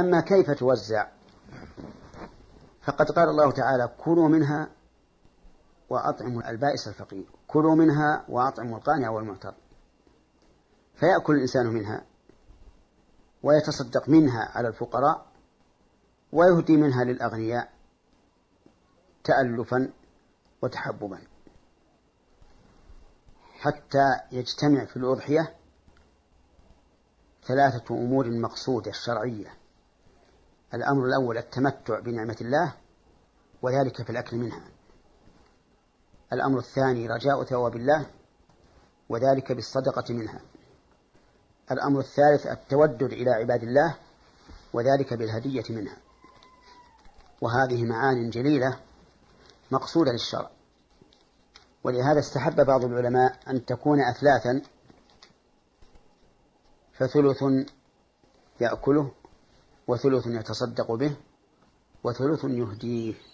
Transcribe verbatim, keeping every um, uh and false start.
أما كيف توزع فقد قال الله تعالى كلوا منها وأطعموا البائس الفقير، كلوا منها وأطعموا القانع والمعتر، فيأكل الإنسان منها ويتصدق منها على الفقراء ويهدي منها للأغنياء تألفا وتحببا، حتى يجتمع في الأضحية ثلاثة أمور مقصودة الشرعية. الأمر الأول التمتع بنعمة الله وذلك في الأكل منها. الأمر الثاني رجاء ثواب الله وذلك بالصدقة منها. الأمر الثالث التودد إلى عباد الله وذلك بالهدية منها. وهذه معان جليلة مقصودة للشرع، ولهذا استحب بعض العلماء أن تكون أثلاثا، فثلث يأكله وثلث يتصدق به وثلث يهديه.